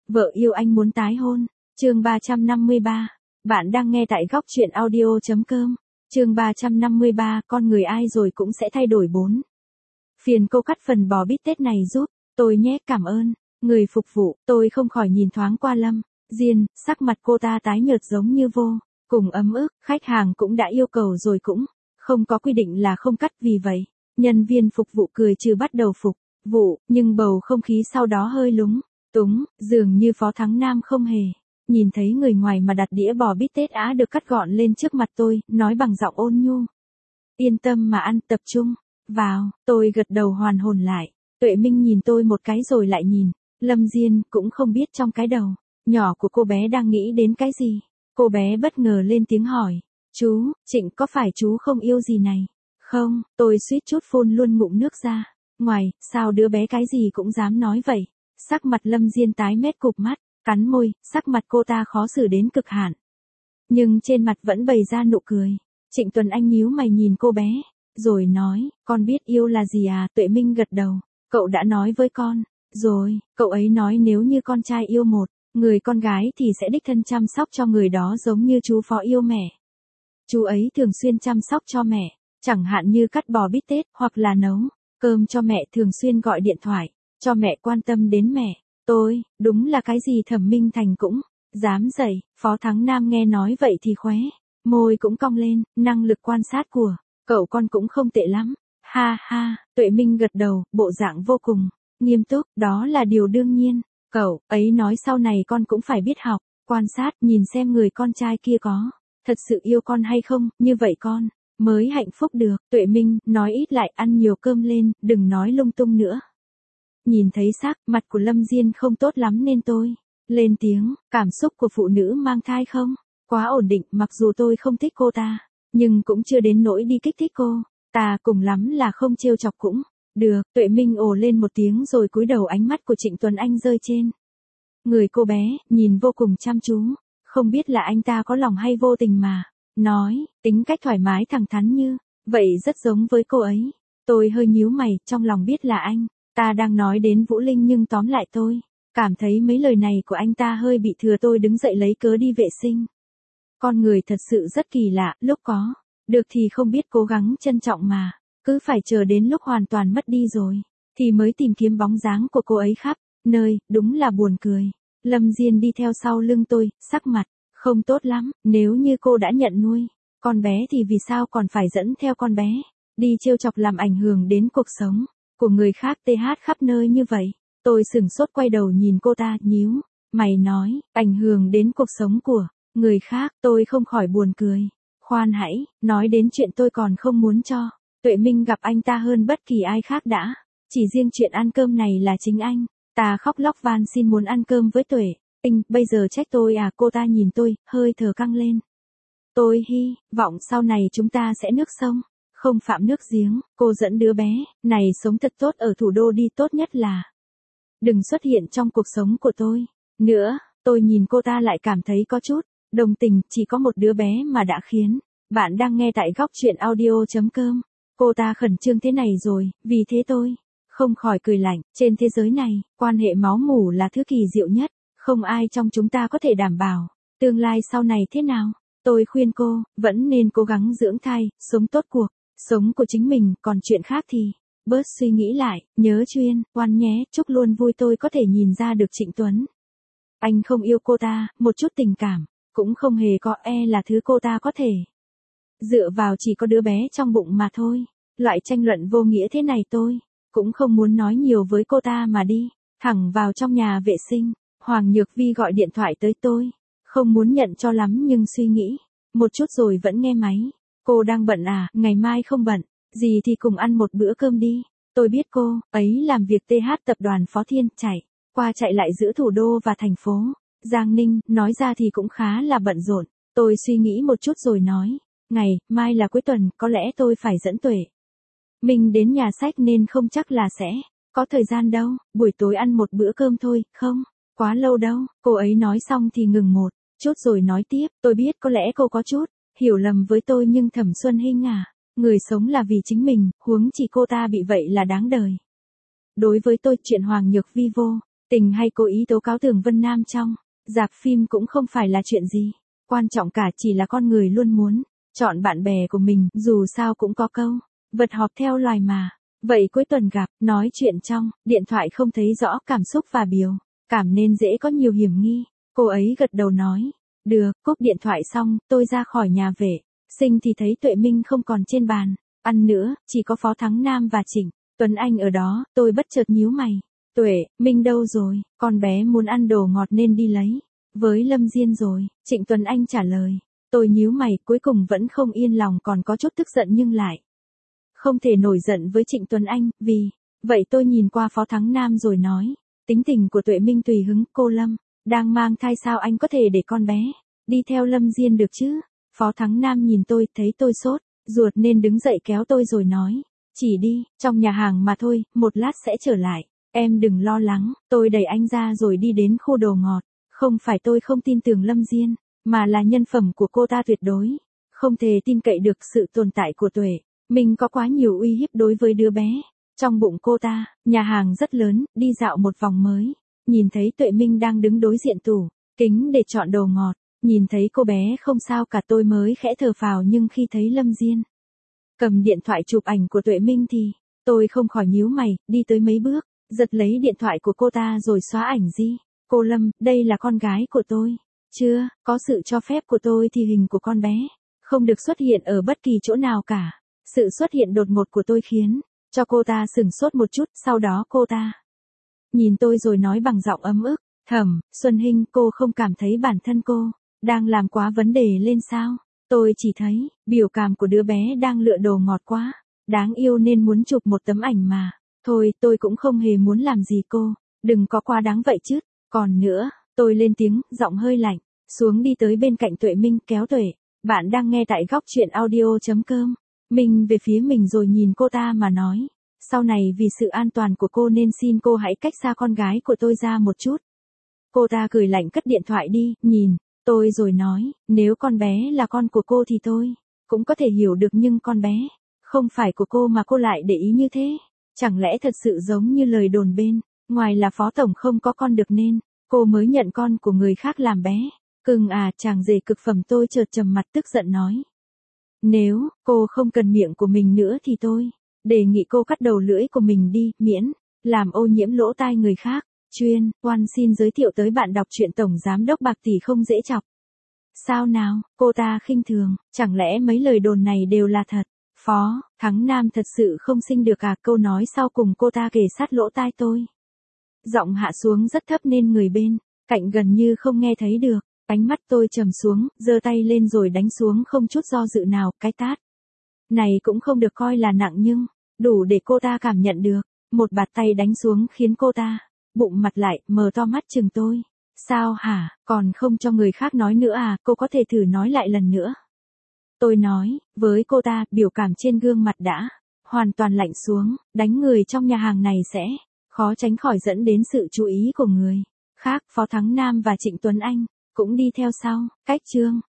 Vợ yêu anh muốn tái hôn. Chương 353. Bạn đang nghe tại góc truyện audio.com. Chương 353, con người ai rồi cũng sẽ thay đổi 4. Phiền cô cắt phần bò bít tết này giúp tôi nhé, cảm ơn. Người phục vụ, tôi không khỏi nhìn thoáng qua Lâm Diên, sắc mặt cô ta tái nhợt giống như vô cùng ấm ức, khách hàng cũng đã yêu cầu rồi cũng không có quy định là không cắt, vì vậy, nhân viên phục vụ cười trừ bắt đầu phục vụ, nhưng bầu không khí sau đó hơi lúng túng, dường như Phó Thắng Nam không hề nhìn thấy người ngoài mà đặt đĩa bò bít tết đã được cắt gọn lên trước mặt tôi, nói bằng giọng ôn nhu. Yên tâm mà ăn, tập trung vào. Tôi gật đầu hoàn hồn lại. Tuệ Minh nhìn tôi một cái rồi lại nhìn Lâm Diên, cũng không biết trong cái đầu nhỏ của cô bé đang nghĩ đến cái gì. Cô bé bất ngờ lên tiếng hỏi, chú, Trịnh có phải chú không yêu gì này không? Tôi suýt chút phun luôn ngụm nước ra. Ngoài, sao đứa bé cái gì cũng dám nói vậy? Sắc mặt Lâm Diên tái mét, cụp mắt, cắn môi, sắc mặt cô ta khó xử đến cực hạn. Nhưng trên mặt vẫn bày ra nụ cười. Trịnh Tuấn Anh nhíu mày nhìn cô bé, rồi nói, con biết yêu là gì à? Tuệ Minh gật đầu, cậu đã nói với con rồi, cậu ấy nói nếu như con trai yêu một người con gái thì sẽ đích thân chăm sóc cho người đó giống như chú Phó yêu mẹ. Chú ấy thường xuyên chăm sóc cho mẹ, chẳng hạn như cắt bò bít tết hoặc là nấu cơm cho mẹ, thường xuyên gọi điện thoại cho mẹ, quan tâm đến mẹ. Tôi, đúng là cái gì Thẩm Minh Thành cũng dám dạy. Phó Thắng Nam nghe nói vậy thì khóe môi cũng cong lên, năng lực quan sát của cậu con cũng không tệ lắm. Ha ha, Tuệ Minh gật đầu, bộ dạng vô cùng nghiêm túc, đó là điều đương nhiên. Cậu ấy nói sau này con cũng phải biết học quan sát, nhìn xem người con trai kia có thật sự yêu con hay không, như vậy con mới hạnh phúc được. Tuệ Minh nói ít lại, ăn nhiều cơm lên, đừng nói lung tung nữa. Nhìn thấy sắc mặt của Lâm Diên không tốt lắm nên tôi lên tiếng, cảm xúc của phụ nữ mang thai không quá ổn định, mặc dù tôi không thích cô ta, nhưng cũng chưa đến nỗi đi kích thích cô ta, cùng lắm là không trêu chọc cũng được. Tuệ Minh ồ lên một tiếng rồi cúi đầu, ánh mắt của Trịnh Tuấn Anh rơi trên người cô bé, nhìn vô cùng chăm chú. Không biết là anh ta có lòng hay vô tình mà nói, tính cách thoải mái thẳng thắn như vậy rất giống với cô ấy. Tôi hơi nhíu mày, trong lòng biết là anh ta đang nói đến Vũ Linh, nhưng tóm lại tôi cảm thấy mấy lời này của anh ta hơi bị thừa. Tôi đứng dậy lấy cớ đi vệ sinh. Con người thật sự rất kỳ lạ, lúc có được thì không biết cố gắng trân trọng mà cứ phải chờ đến lúc hoàn toàn mất đi rồi thì mới tìm kiếm bóng dáng của cô ấy khắp nơi, đúng là buồn cười. Lâm Diên đi theo sau lưng tôi, sắc mặt không tốt lắm. Nếu như cô đã nhận nuôi con bé thì vì sao còn phải dẫn theo con bé đi trêu chọc, làm ảnh hưởng đến cuộc sống của người khác khắp nơi như vậy? Tôi sửng sốt quay đầu nhìn cô ta, nhíu mày nói, ảnh hưởng đến cuộc sống của người khác. Tôi không khỏi buồn cười. Khoan hãy, nói đến chuyện tôi còn không muốn cho Tuệ Minh gặp anh ta hơn bất kỳ ai khác đã. Chỉ riêng chuyện ăn cơm này là chính anh ta khóc lóc van xin muốn ăn cơm với Tuệ Minh, bây giờ trách tôi à? Cô ta nhìn tôi, hơi thở căng lên. Tôi hy vọng sau này chúng ta sẽ nước sông không phạm nước giếng. Cô dẫn đứa bé này sống thật tốt ở thủ đô đi, tốt nhất là đừng xuất hiện trong cuộc sống của tôi nữa. Tôi nhìn cô ta lại cảm thấy có chút đồng tình, chỉ có một đứa bé mà đã khiến bạn đang nghe tại góc truyện audio.com. Cô ta khẩn trương thế này rồi, vì thế tôi không khỏi cười lạnh. Trên thế giới này, quan hệ máu mủ là thứ kỳ diệu nhất, không ai trong chúng ta có thể đảm bảo tương lai sau này thế nào. Tôi khuyên cô vẫn nên cố gắng dưỡng thai, sống tốt cuộc sống của chính mình, còn chuyện khác thì bớt suy nghĩ lại, nhớ chuyên quan nhé. Chúc luôn vui. Tôi có thể nhìn ra được Trịnh Tuấn Anh không yêu cô ta, một chút tình cảm cũng không hề có, là thứ cô ta có thể dựa vào chỉ có đứa bé trong bụng mà thôi. Loại tranh luận vô nghĩa thế này tôi cũng không muốn nói nhiều với cô ta mà đi thẳng vào trong nhà vệ sinh. Hoàng Nhược Vi gọi điện thoại tới tôi, không muốn nhận cho lắm nhưng suy nghĩ một chút rồi vẫn nghe máy. Cô đang bận à? Ngày mai không bận gì thì cùng ăn một bữa cơm đi. Tôi biết cô ấy làm việc tập đoàn Phó Thiên, chạy qua chạy lại giữa thủ đô và thành phố Giang Ninh, nói ra thì cũng khá là bận rộn. Tôi suy nghĩ một chút rồi nói, ngày mai là cuối tuần, có lẽ tôi phải dẫn Tuệ Minh đến nhà sách nên không chắc là sẽ có thời gian đâu. Buổi tối ăn một bữa cơm thôi, không quá lâu đâu. Cô ấy nói xong thì ngừng một chút rồi nói tiếp, tôi biết có lẽ cô có chút hiểu lầm với tôi, nhưng Thẩm Xuân Hinh à, người sống là vì chính mình, huống chỉ cô ta bị vậy là đáng đời. Đối với tôi, chuyện Hoàng Nhược Vi vô Tình hay cố ý tố cáo Tường Vân Nam trong rạp phim cũng không phải là chuyện gì. Quan trọng cả chỉ là con người luôn muốn chọn bạn bè của mình, dù sao cũng có câu, vật họp theo loài mà. Vậy cuối tuần gặp, nói chuyện trong điện thoại không thấy rõ cảm xúc và biểu cảm nên dễ có nhiều hiểm nghi. Cô ấy gật đầu nói, được, cúp điện thoại xong, tôi ra khỏi nhà vệ sinh thì thấy Tuệ Minh không còn trên bàn ăn nữa, chỉ có Phó Thắng Nam và Trịnh Tuấn Anh ở đó. Tôi bất chợt nhíu mày, Tuệ Minh đâu rồi? Con bé muốn ăn đồ ngọt nên đi lấy với Lâm Diên rồi. Trịnh Tuấn Anh trả lời. Tôi nhíu mày, cuối cùng vẫn không yên lòng, còn có chút tức giận nhưng lại không thể nổi giận với Trịnh Tuấn Anh. Vì vậy tôi nhìn qua Phó Thắng Nam rồi nói, tính tình của Tuệ Minh tùy hứng. Cô Lâm đang mang thai, sao anh có thể để con bé đi theo Lâm Diên được chứ? Phó Thắng Nam nhìn tôi, thấy tôi sốt ruột nên đứng dậy kéo tôi rồi nói, chỉ đi trong nhà hàng mà thôi, một lát sẽ trở lại. Em đừng lo lắng. Tôi đẩy anh ra rồi đi đến khu đồ ngọt. Không phải tôi không tin tưởng Lâm Diên, mà là nhân phẩm của cô ta tuyệt đối không thể tin cậy được. Sự tồn tại của Tuệ Minh có quá nhiều uy hiếp đối với đứa bé trong bụng cô ta. Nhà hàng rất lớn, đi dạo một vòng mới nhìn thấy Tuệ Minh đang đứng đối diện tủ kính để chọn đồ ngọt. Nhìn thấy cô bé không sao cả, tôi mới khẽ thở phào, nhưng khi thấy Lâm Diên cầm điện thoại chụp ảnh của Tuệ Minh thì tôi không khỏi nhíu mày, đi tới mấy bước, giật lấy điện thoại của cô ta rồi xóa ảnh di. Cô Lâm, đây là con gái của tôi. Chưa có sự cho phép của tôi thì hình của con bé không được xuất hiện ở bất kỳ chỗ nào cả. Sự xuất hiện đột ngột của tôi khiến cho cô ta sửng sốt một chút, sau đó cô ta nhìn tôi rồi nói bằng giọng ấm ức, Thẩm Xuân Hinh, cô không cảm thấy bản thân cô đang làm quá vấn đề lên sao? Tôi chỉ thấy biểu cảm của đứa bé đang lựa đồ ngọt quá đáng yêu nên muốn chụp một tấm ảnh mà. Thôi, tôi cũng không hề muốn làm gì cô, đừng có quá đáng vậy chứ. Còn nữa, tôi lên tiếng, giọng hơi lạnh, xuống đi tới bên cạnh Tuệ Minh, kéo Tuệ. Bạn đang nghe tại góc truyện audio.com. Minh về phía mình rồi nhìn cô ta mà nói, sau này vì sự an toàn của cô nên xin cô hãy cách xa con gái của tôi ra một chút. Cô ta cười lạnh cất điện thoại đi, nhìn tôi rồi nói, nếu con bé là con của cô thì tôi cũng có thể hiểu được, nhưng con bé không phải của cô mà cô lại để ý như thế. Chẳng lẽ thật sự giống như lời đồn bên ngoài là Phó Tổng không có con được nên cô mới nhận con của người khác làm bé cưng à? Chàng rể cực phẩm. Tôi chợt trầm mặt tức giận nói, nếu cô không cần miệng của mình nữa thì tôi đề nghị cô cắt đầu lưỡi của mình đi, miễn làm ô nhiễm lỗ tai người khác. Chuyên Quan xin giới thiệu tới bạn đọc truyện Tổng Giám Đốc Bạc Tỷ không dễ chọc. Sao nào? Cô ta khinh thường, chẳng lẽ mấy lời đồn này đều là thật? Phó Thắng Nam thật sự không sinh được à? Câu nói sau cùng cô ta kề sát lỗ tai tôi. Giọng hạ xuống rất thấp nên người bên cạnh gần như không nghe thấy được. Ánh mắt tôi trầm xuống, giơ tay lên rồi đánh xuống không chút do dự nào. Cái tát này cũng không được coi là nặng nhưng đủ để cô ta cảm nhận được. Một bạt tay đánh xuống khiến cô ta bụng mặt lại, mở to mắt chừng tôi. Sao hả, còn không cho người khác nói nữa à? Cô có thể thử nói lại lần nữa. Tôi nói với cô ta, biểu cảm trên gương mặt đã hoàn toàn lạnh xuống. Đánh người trong nhà hàng này sẽ khó tránh khỏi dẫn đến sự chú ý của người khác. Phó Thắng Nam và Trịnh Tuấn Anh cũng đi theo sau. Cách chương